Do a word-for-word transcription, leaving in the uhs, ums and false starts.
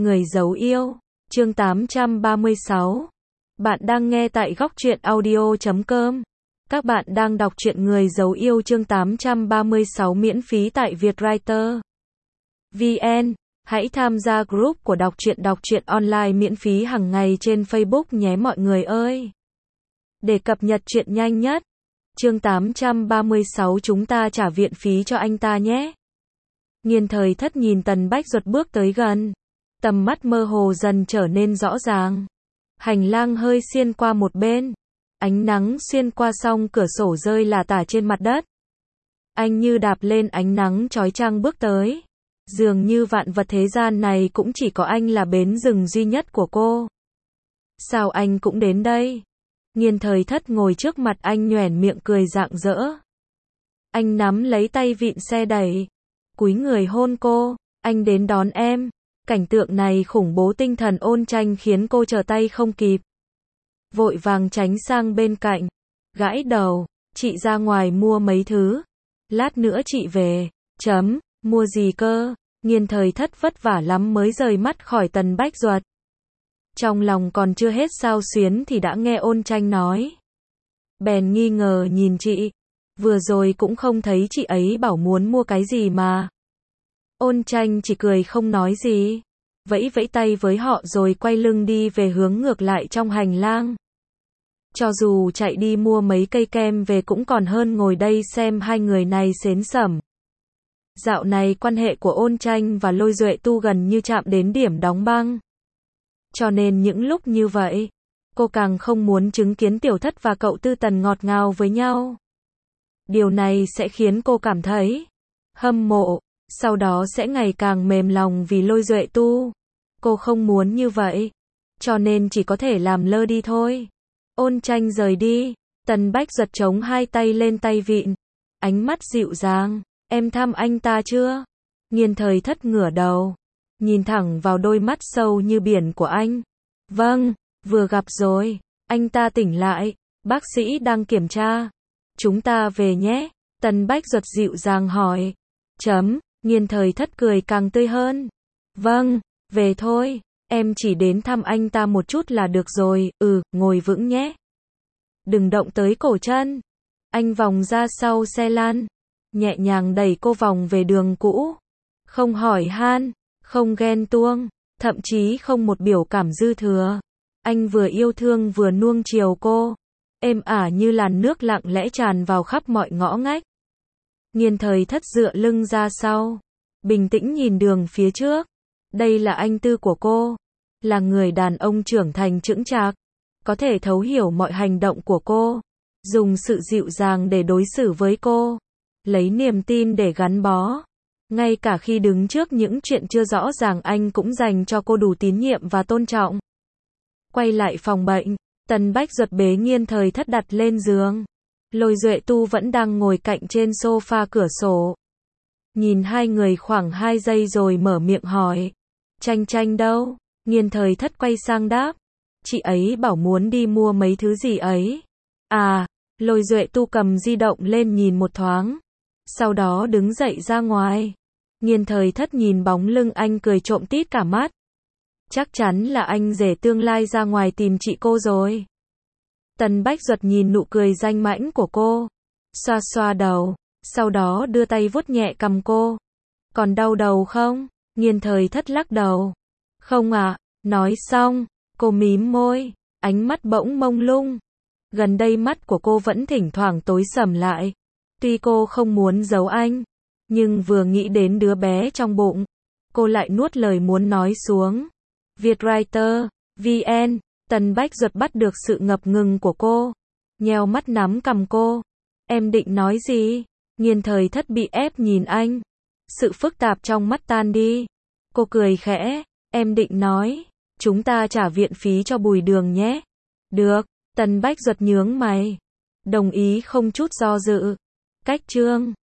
Người giấu yêu, chương tám trăm ba mươi sáu. Bạn đang nghe tại góc truyện audio chấm com. Các bạn đang đọc truyện Người giấu yêu chương tám trăm ba mươi sáu miễn phí tại Vietwriter chấm vn. Hãy tham gia group của đọc truyện đọc truyện online miễn phí hàng ngày trên Facebook nhé mọi người ơi. Để cập nhật truyện nhanh nhất. Chương tám trăm ba mươi sáu chúng ta trả viện phí cho anh ta nhé. Nghiên Thời Thất nhìn Tần Bách Duật bước tới gần. Tầm mắt mơ hồ dần trở nên rõ ràng. Hành lang hơi xiên qua một bên. Ánh nắng xuyên qua song cửa sổ rơi lả tả trên mặt đất. Anh như đạp lên ánh nắng chói chang bước tới. Dường như vạn vật thế gian này cũng chỉ có anh là bến dừng duy nhất của cô. Sao anh cũng đến đây? Nghiên Thời Thất ngồi trước mặt anh nhoẻn miệng cười rạng rỡ. Anh nắm lấy tay vịn xe đẩy. Cúi người hôn cô. Anh đến đón em. Cảnh tượng này khủng bố tinh thần Ôn Tranh khiến cô trở tay không kịp. Vội vàng tránh sang bên cạnh. Gãi đầu. Chị ra ngoài mua mấy thứ. Lát nữa chị về. Chấm. Mua gì cơ? Nghiên Thời Thất vất vả lắm mới rời mắt khỏi Tần Bách Duật. Trong lòng còn chưa hết xao xuyến thì đã nghe Ôn Tranh nói. Bèn nghi ngờ nhìn chị. Vừa rồi cũng không thấy chị ấy bảo muốn mua cái gì mà. Ôn Tranh chỉ cười không nói gì. Vẫy vẫy tay với họ rồi quay lưng đi về hướng ngược lại trong hành lang. Cho dù chạy đi mua mấy cây kem về cũng còn hơn ngồi đây xem hai người này xến xẩm. Dạo này quan hệ của Ôn Tranh và Lôi Duệ Tu gần như chạm đến điểm đóng băng. Cho nên những lúc như vậy, cô càng không muốn chứng kiến Tiểu Thất và cậu Tư Tần ngọt ngào với nhau. Điều này sẽ khiến cô cảm thấy hâm mộ, sau đó sẽ ngày càng mềm lòng vì Lôi Duệ Tu. Cô không muốn như vậy, cho nên chỉ có thể làm lơ đi thôi. Ôn Tranh rời đi, Tần Bách Duật chống hai tay lên tay vịn, ánh mắt dịu dàng. Em thăm anh ta chưa? Nghiên Thời Thất ngửa đầu, nhìn thẳng vào đôi mắt sâu như biển của anh. Vâng, vừa gặp rồi. Anh ta tỉnh lại, bác sĩ đang kiểm tra. Chúng ta về nhé. Tần Bách Duật dịu dàng hỏi. Chấm. Nghiên Thời Thất cười càng tươi hơn. Vâng, về thôi. Em chỉ đến thăm anh ta một chút là được rồi. Ừ, ngồi vững nhé. Đừng động tới cổ chân. Anh vòng ra sau xe lan, nhẹ nhàng đẩy cô vòng về đường cũ. Không hỏi han, không ghen tuông, thậm chí không một biểu cảm dư thừa. Anh vừa yêu thương vừa nuông chiều cô, êm ả như làn nước lặng lẽ tràn vào khắp mọi ngõ ngách. Nghiên Thời Thất dựa lưng ra sau, bình tĩnh nhìn đường phía trước. Đây là anh Tư của cô, là người đàn ông trưởng thành chững chạc, có thể thấu hiểu mọi hành động của cô, dùng sự dịu dàng để đối xử với cô, lấy niềm tin để gắn bó. Ngay cả khi đứng trước những chuyện chưa rõ ràng anh cũng dành cho cô đủ tín nhiệm và tôn trọng. Quay lại phòng bệnh, Tần Bách Duật bế Nghiên Thời Thất đặt lên giường. Lôi Duệ Tu vẫn đang ngồi cạnh trên sofa cửa sổ. Nhìn hai người khoảng hai giây rồi mở miệng hỏi. Tranh Tranh đâu? Nghiên Thời Thất quay sang đáp. Chị ấy bảo muốn đi mua mấy thứ gì ấy. À, Lôi Duệ Tu cầm di động lên nhìn một thoáng. Sau đó đứng dậy ra ngoài. Nghiên Thời Thất nhìn bóng lưng anh cười trộm tít cả mắt. Chắc chắn là anh rể tương lai ra ngoài tìm chị cô rồi. Tần Bách Duật nhìn nụ cười danh mãnh của cô, xoa xoa đầu, sau đó đưa tay vuốt nhẹ cằm cô. Còn đau đầu không? Nghiên Thời Thất lắc đầu. Không ạ. À. Nói xong, cô mím môi, ánh mắt bỗng mông lung. Gần đây mắt của cô vẫn thỉnh thoảng tối sầm lại. Tuy cô không muốn giấu anh, nhưng vừa nghĩ đến đứa bé trong bụng, cô lại nuốt lời muốn nói xuống. Vietwriter chấm vn. Tần Bách Duật bắt được sự ngập ngừng của cô, nheo mắt nắm cằm cô. Em định nói gì? Nghiên Thời Thất bị ép nhìn anh. Sự phức tạp trong mắt tan đi. Cô cười khẽ. Em định nói, chúng ta trả viện phí cho Bùi Đường nhé. Được. Tần Bách Duật nhướng mày. Đồng ý không chút do dự. Cách chương.